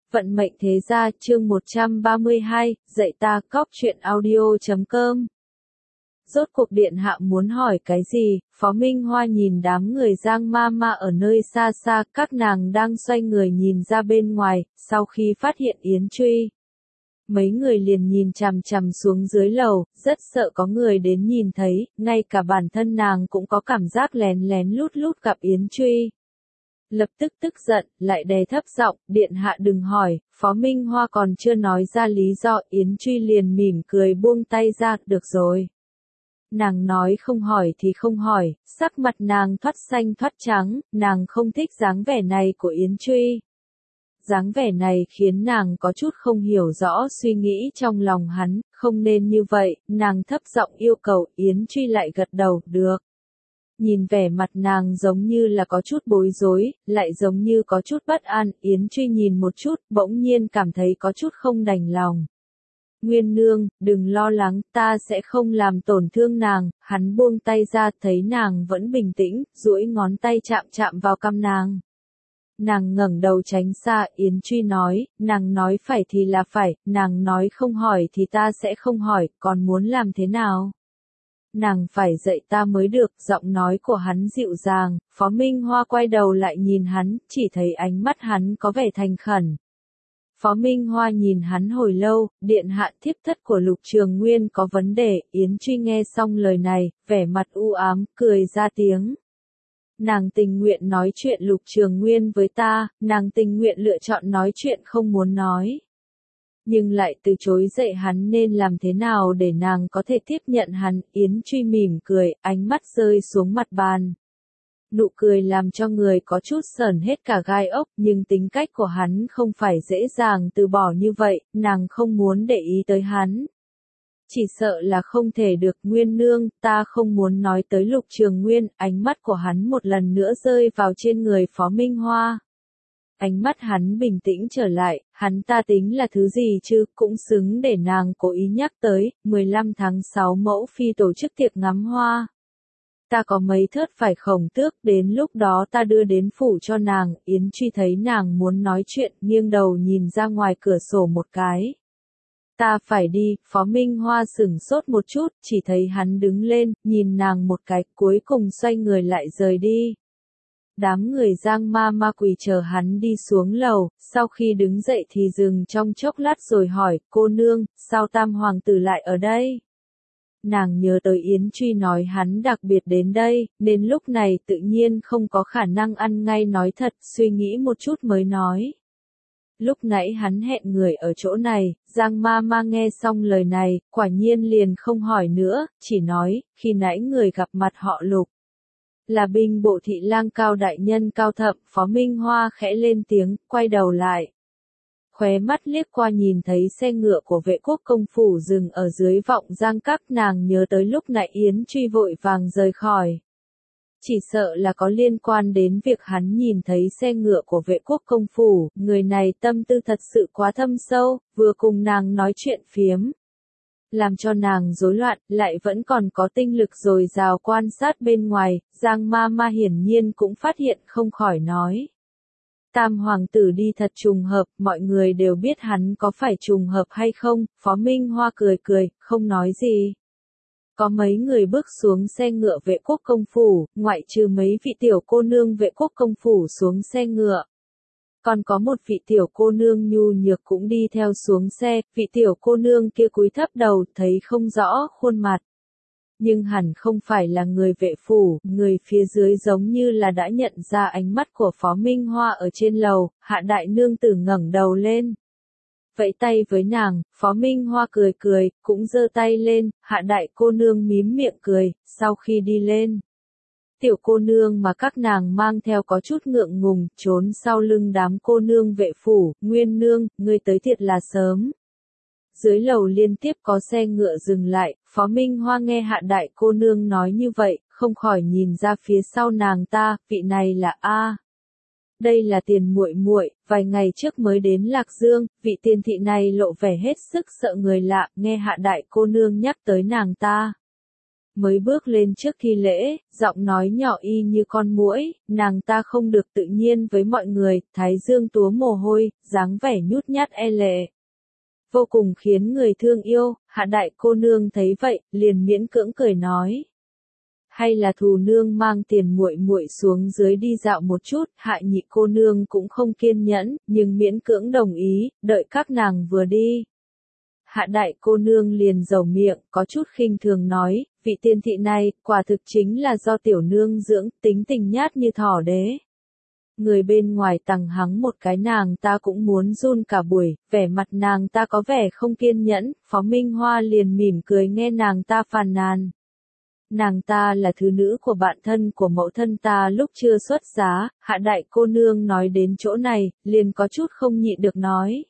Vận mệnh thế gia chương 132, dạy ta cóc truyện audio.com. Rốt cuộc điện hạ muốn hỏi cái gì? Phó Minh Hoa nhìn đám người Giang ma ma ở nơi xa xa, các nàng đang xoay người nhìn ra bên ngoài, sau khi phát hiện Yến Truy. Mấy người liền nhìn chằm chằm xuống dưới lầu, rất sợ có người đến nhìn thấy, ngay cả bản thân nàng cũng có cảm giác lén lén lút lút gặp Yến Truy. Lập tức tức giận, lại đè thấp giọng, điện hạ đừng hỏi, Phó Minh Hoa còn chưa nói ra lý do, Yến Truy liền mỉm cười buông tay ra, được rồi. Nàng nói không hỏi thì không hỏi, sắc mặt nàng thoát xanh thoát trắng, nàng không thích dáng vẻ này của Yến Truy. Dáng vẻ này khiến nàng có chút không hiểu rõ suy nghĩ trong lòng hắn, không nên như vậy, nàng thấp giọng yêu cầu, Yến Truy lại gật đầu, được. Nhìn vẻ mặt nàng giống như là có chút bối rối, lại giống như có chút bất an, Yến Truy nhìn một chút, bỗng nhiên cảm thấy có chút không đành lòng. Nguyên nương, đừng lo lắng, ta sẽ không làm tổn thương nàng, hắn buông tay ra, thấy nàng vẫn bình tĩnh, duỗi ngón tay chạm chạm vào cằm nàng. Nàng ngẩng đầu tránh xa, Yến Truy nói, nàng nói phải thì là phải, nàng nói không hỏi thì ta sẽ không hỏi, còn muốn làm thế nào? Nàng phải dạy ta mới được, giọng nói của hắn dịu dàng, Phó Minh Hoa quay đầu lại nhìn hắn, chỉ thấy ánh mắt hắn có vẻ thành khẩn. Phó Minh Hoa nhìn hắn hồi lâu, điện hạ thiếp thất của Lục Trường Nguyên có vấn đề, Yến Truy nghe xong lời này, vẻ mặt u ám, cười ra tiếng. Nàng tình nguyện nói chuyện Lục Trường Nguyên với ta, nàng tình nguyện lựa chọn nói chuyện không muốn nói. Nhưng lại từ chối dạy hắn nên làm thế nào để nàng có thể tiếp nhận hắn, Yến Truy mỉm cười, ánh mắt rơi xuống mặt bàn. Nụ cười làm cho người có chút sởn hết cả gai ốc, nhưng tính cách của hắn không phải dễ dàng từ bỏ như vậy, nàng không muốn để ý tới hắn. Chỉ sợ là không thể được, Nguyên nương, ta không muốn nói tới Lục Trường Nguyên, ánh mắt của hắn một lần nữa rơi vào trên người Phó Minh Hoa. Ánh mắt hắn bình tĩnh trở lại, hắn ta tính là thứ gì chứ, cũng xứng để nàng cố ý nhắc tới, 15 tháng 6 mẫu phi tổ chức tiệc ngắm hoa. Ta có mấy thớt phải khổng tước, đến lúc đó ta đưa đến phủ cho nàng, Yến Truy thấy nàng muốn nói chuyện, nghiêng đầu nhìn ra ngoài cửa sổ một cái. Ta phải đi, Phó Minh Hoa sửng sốt một chút, chỉ thấy hắn đứng lên, nhìn nàng một cái, cuối cùng xoay người lại rời đi. Đám người Giang ma ma quỳ chờ hắn đi xuống lầu, sau khi đứng dậy thì dừng trong chốc lát rồi hỏi, cô nương, sao tam hoàng tử lại ở đây? Nàng nhớ tới Yến Truy nói hắn đặc biệt đến đây, nên lúc này tự nhiên không có khả năng ăn ngay nói thật, suy nghĩ một chút mới nói. Lúc nãy hắn hẹn người ở chỗ này, Giang ma ma nghe xong lời này, quả nhiên liền không hỏi nữa, chỉ nói, khi nãy người gặp mặt họ Lục. Là binh bộ thị lang Cao đại nhân Cao Thậm, Phó Minh Hoa khẽ lên tiếng, quay đầu lại. Khóe mắt liếc qua nhìn thấy xe ngựa của Vệ Quốc công phủ dừng ở dưới Vọng Giang Các, nàng nhớ tới lúc nãy Yến Truy vội vàng rời khỏi. Chỉ sợ là có liên quan đến việc hắn nhìn thấy xe ngựa của Vệ Quốc công phủ, người này tâm tư thật sự quá thâm sâu, vừa cùng nàng nói chuyện phiếm. Làm cho nàng rối loạn, lại vẫn còn có tinh lực dồi dào quan sát bên ngoài, Giang ma ma hiển nhiên cũng phát hiện không khỏi nói. Tam hoàng tử đi thật trùng hợp, mọi người đều biết hắn có phải trùng hợp hay không, Phó Minh Hoa cười cười, không nói gì. Có mấy người bước xuống xe ngựa Vệ Quốc công phủ, ngoại trừ mấy vị tiểu cô nương Vệ Quốc công phủ xuống xe ngựa. Còn có một vị tiểu cô nương nhu nhược cũng đi theo xuống xe, vị tiểu cô nương kia cúi thấp đầu, thấy không rõ khuôn mặt. Nhưng hẳn không phải là người Vệ phủ, người phía dưới giống như là đã nhận ra ánh mắt của Phó Minh Hoa ở trên lầu, Hạ đại nương tử ngẩng đầu lên. Vẫy tay với nàng, Phó Minh Hoa cười cười, cũng giơ tay lên, Hạ đại cô nương mím miệng cười, sau khi đi lên. Tiểu cô nương mà các nàng mang theo có chút ngượng ngùng, trốn sau lưng đám cô nương Vệ phủ, Nguyên nương, ngươi tới thiệt là sớm. Dưới lầu liên tiếp có xe ngựa dừng lại, Phó Minh Hoa nghe Hạ đại cô nương nói như vậy, không khỏi nhìn ra phía sau nàng ta, vị này là A. Đây là Tiền muội muội, vài ngày trước mới đến Lạc Dương, vị Tiền thị này lộ vẻ hết sức sợ người lạ, nghe Hạ đại cô nương nhắc tới nàng ta. mới bước lên trước thi lễ, giọng nói nhỏ y như con muỗi, nàng ta không được tự nhiên với mọi người, thái dương túa mồ hôi, dáng vẻ nhút nhát e lệ. Vô cùng khiến người thương yêu, Hạ đại cô nương thấy vậy, liền miễn cưỡng cười nói. Hay là thù nương mang tiền muội muội xuống dưới đi dạo một chút, Hạ nhị cô nương cũng không kiên nhẫn, nhưng miễn cưỡng đồng ý, đợi các nàng vừa đi. Hạ đại cô nương liền dầu miệng, có chút khinh thường nói, vị tiên thị này, quả thực chính là do tiểu nương dưỡng, tính tình nhát như thỏ đế. Người bên ngoài tằng hắng một cái nàng ta cũng muốn run cả buổi, vẻ mặt nàng ta có vẻ không kiên nhẫn, Phó Minh Hoa liền mỉm cười nghe nàng ta phàn nàn. Nàng ta là thứ nữ của bạn thân của mẫu thân ta lúc chưa xuất giá, Hạ đại cô nương nói đến chỗ này, liền có chút không nhịn được nói.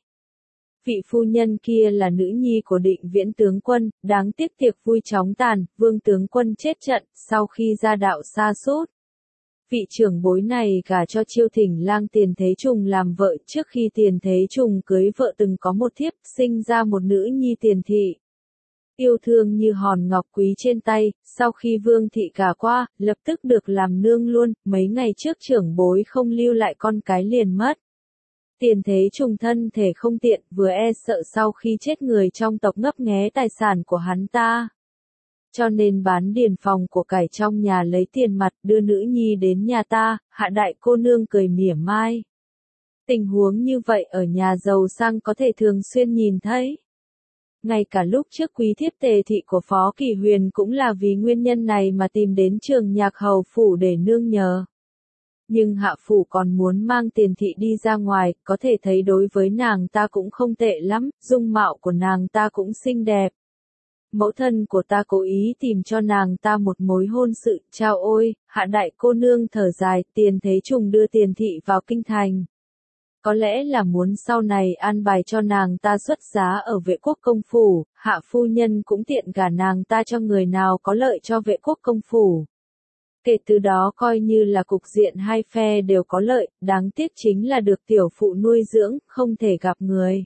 Vị phu nhân kia là nữ nhi của Định Viễn tướng quân, đáng tiếc tiệc vui chóng tàn, Vương tướng quân chết trận, sau khi ra đạo sa sút. Vị trưởng bối này gả cho Chiêu Thỉnh lang Tiền Thế Trùng làm vợ, trước khi Tiền Thế Trùng cưới vợ từng có một thiếp, sinh ra một nữ nhi Tiền thị. Yêu thương như hòn ngọc quý trên tay, sau khi Vương thị gả qua, lập tức được làm nương luôn, mấy ngày trước trưởng bối không lưu lại con cái liền mất. Tiền Thế Trùng thân thể không tiện, vừa e sợ sau khi chết người trong tộc ngấp nghé tài sản của hắn ta. Cho nên bán điền phòng của cải trong nhà lấy tiền mặt đưa nữ nhi đến nhà ta, Hạ đại cô nương cười mỉa mai. Tình huống như vậy ở nhà giàu sang có thể thường xuyên nhìn thấy. Ngay cả lúc trước quý thiếp Tề thị của Phó Kỳ Huyền cũng là vì nguyên nhân này mà tìm đến Trường Nhạc hầu phủ để nương nhờ. Nhưng Hạ phủ còn muốn mang Tiền thị đi ra ngoài, có thể thấy đối với nàng ta cũng không tệ lắm, dung mạo của nàng ta cũng xinh đẹp. Mẫu thân của ta cố ý tìm cho nàng ta một mối hôn sự, chao ôi, Hạ đại cô nương thở dài, Tiền Thế Trùng đưa Tiền thị vào kinh thành. Có lẽ là muốn sau này an bài cho nàng ta xuất giá ở Vệ Quốc công phủ, Hạ phu nhân cũng tiện gả nàng ta cho người nào có lợi cho Vệ Quốc công phủ. Kể từ đó coi như là cục diện hai phe đều có lợi, đáng tiếc chính là được tiểu phụ nuôi dưỡng, không thể gặp người.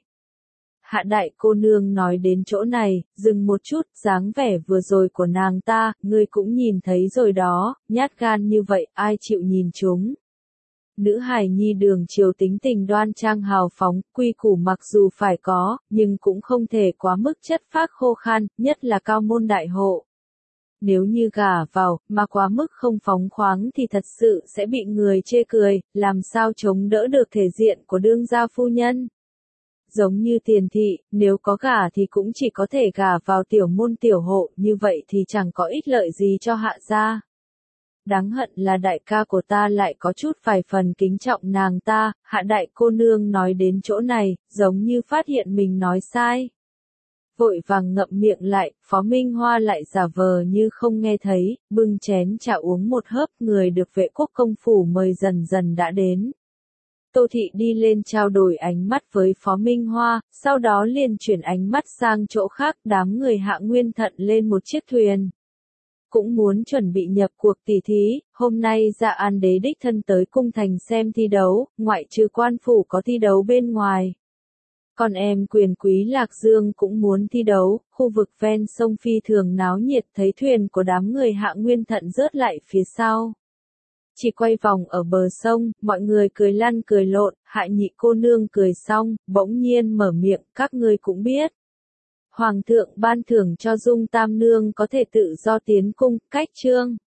Hạ đại cô nương nói đến chỗ này, dừng một chút, dáng vẻ vừa rồi của nàng ta, ngươi cũng nhìn thấy rồi đó, nhát gan như vậy, ai chịu nhìn chúng. Nữ hài nhi đường triều tính tình đoan trang hào phóng, quy củ mặc dù phải có, nhưng cũng không thể quá mức chất phác khô khan, nhất là cao môn đại hộ. Nếu như gả vào, mà quá mức không phóng khoáng thì thật sự sẽ bị người chê cười, làm sao chống đỡ được thể diện của đương gia phu nhân. Giống như Tiền thị, nếu có gả thì cũng chỉ có thể gả vào tiểu môn tiểu hộ, như vậy thì chẳng có ích lợi gì cho Hạ gia. Đáng hận là đại ca của ta lại có chút vài phần kính trọng nàng ta, Hạ đại cô nương nói đến chỗ này, giống như phát hiện mình nói sai. Vội vàng ngậm miệng lại, Phó Minh Hoa lại giả vờ như không nghe thấy, bưng chén trà uống một hớp, người được Vệ Quốc công phủ mời dần dần đã đến. Tô Thị đi lên trao đổi ánh mắt với Phó Minh Hoa, sau đó liền chuyển ánh mắt sang chỗ khác, đám người Hạ Nguyên Thận lên một chiếc thuyền. Cũng muốn chuẩn bị nhập cuộc tỷ thí, hôm nay Dạ An Đế đích thân tới cung thành xem thi đấu, ngoại trừ quan phủ có thi đấu bên ngoài. Còn em quyền quý Lạc Dương cũng muốn thi đấu, khu vực ven sông phi thường náo nhiệt, thấy thuyền của đám người Hạ Nguyên Thận rớt lại phía sau. Chỉ quay vòng ở bờ sông, mọi người cười lăn cười lộn, Hạ nhị cô nương cười xong, bỗng nhiên mở miệng, các ngươi cũng biết. Hoàng thượng ban thưởng cho Dung Tam Nương có thể tự do tiến cung, cách trương.